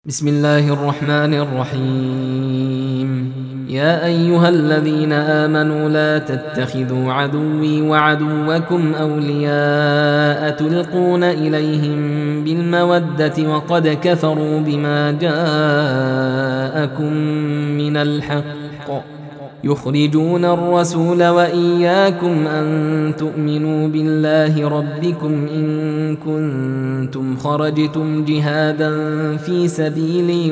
بسم الله الرحمن الرحيم. يا أيها الذين آمنوا لا تتخذوا عدوي وعدوكم أولياء تلقون إليهم بالمودة وقد كفروا بما جاءكم من الحق يخرجون الرسول وإياكم أن تؤمنوا بالله ربكم إن كنتم خرجتم جهادا في سبيلي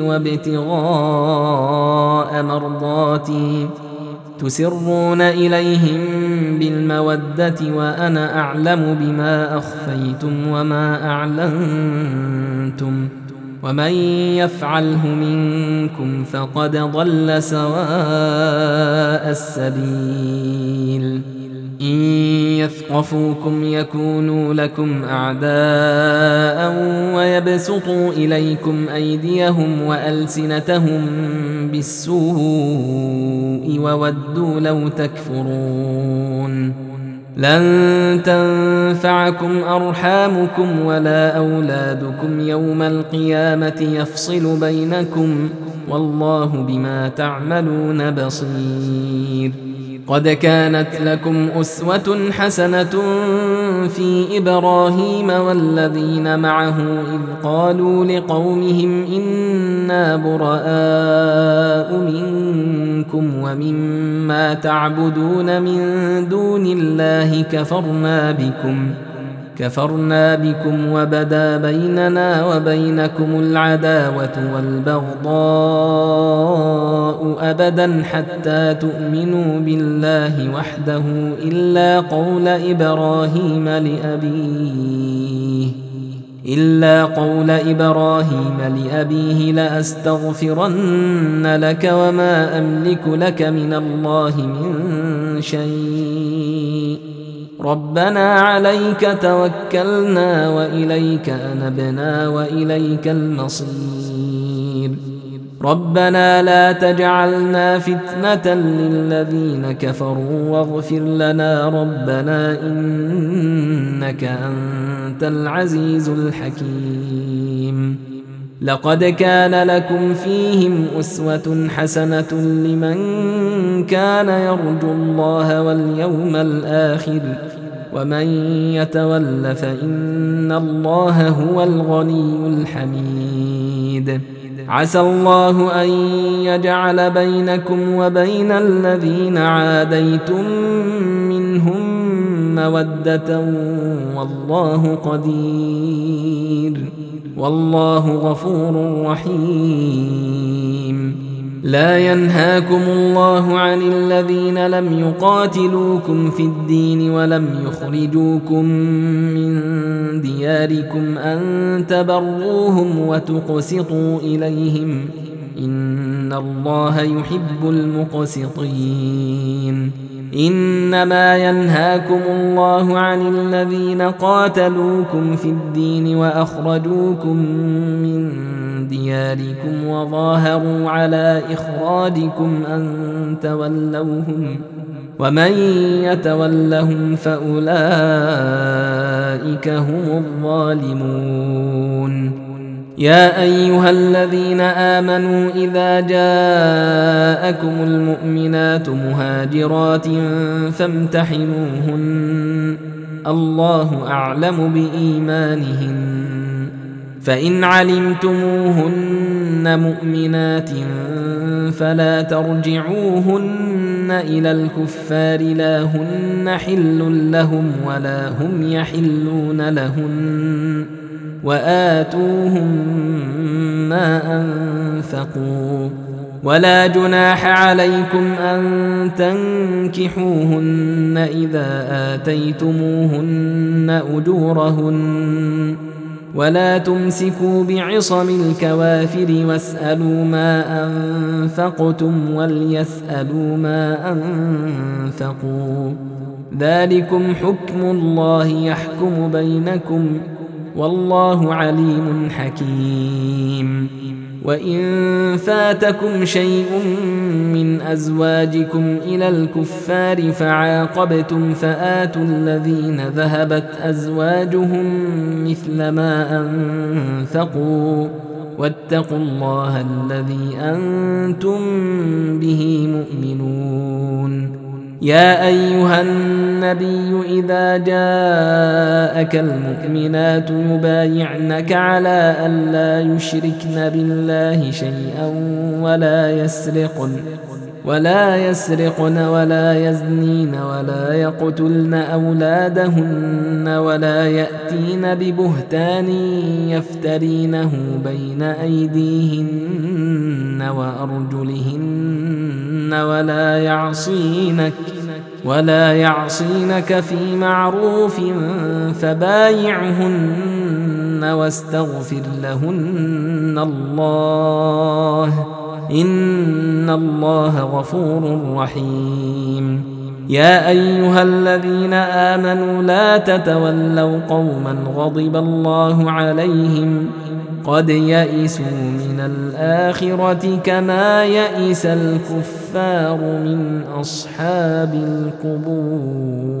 وابتغاء مرضاتي تسرون إليهم بالمودة وأنا أعلم بما أخفيتم وما أعلنتم ومن يفعله منكم فقد ضل سواء السبيل. إن يثقفوكم يكونوا لكم أعداء ويبسطوا إليكم أيديهم وألسنتهم بالسوء وودوا لو تكفرون. لن تنفعكم أرحامكم ولا أولادكم يوم القيامة يفصل بينكم والله بما تعملون بصير. قد كانت لكم أسوة حسنة في إبراهيم والذين معه إذ قالوا لقومهم إنا براء منكم ومما تعبدون من دون الله كفرنا بكم وبدا بيننا وبينكم العداوة والبغضاء أبدا حتى تؤمنوا بالله وحده إلا قول إبراهيم لأبيه لأستغفرن لك وما أملك لك من الله من شيء ربنا عليك توكلنا وإليك أنبنا وإليك المصير. ربنا لا تجعلنا فتنة للذين كفروا واغفر لنا ربنا إنك أنت العزيز الحكيم. لقد كان لكم فيهم أسوة حسنة لمن كان يرجو الله واليوم الآخر ومن يتول فإن الله هو الغني الحميد. عسى الله أن يجعل بينكم وبين الذين عاديتم منهم مودة والله قدير والله غفور رحيم. لا ينهاكم الله عن الذين لم يقاتلوكم في الدين ولم يخرجوكم من دياركم أن تبروهم وتقسطوا إليهم إن الله يحب المقسطين. إنما ينهاكم الله عن الذين قاتلوكم في الدين وأخرجوكم من دياركم وظاهروا على إخراجكم أن تولوهم ومن يتولهم فأولئك هم الظالمون. يا أيها الذين آمنوا إذا جاءكم المؤمنات مهاجرات فامتحنوهن الله أعلم بإيمانهن فإن علمتموهن مؤمنات فلا ترجعوهن إلى الكفار لا هن حل لهم ولا هم يحلون لهن وآتوهم ما أنفقوا ولا جناح عليكم أن تنكحوهن إذا آتيتموهن أجورهن ولا تمسكوا بعصم الكوافر واسألوا ما أنفقتم وليسألوا ما أنفقوا ذلكم حكم الله يحكم بينكم والله عليم حكيم. وإن فاتكم شيء من أزواجكم إلى الكفار فعاقبتم فآتوا الذين ذهبت أزواجهم مثل ما أنفقوا واتقوا الله الذي أنتم به مؤمنون. يا أيها النبي إذا جاءك المؤمنات يبايعنك على أن لا يشركن بالله شيئا ولا يسرقن ولا يزنين ولا يقتلن أولادهن ولا يأتين ببهتان يفترينه بين أيديهن وأرجلهن ولا يعصينك في معروف فبايعهن واستغفر لهن الله إن الله غفور رحيم. يا أيها الذين آمنوا لا تتولوا قوما غضب الله عليهم قد يئسوا من الآخرة كما يئس الكفار من أصحاب القبور.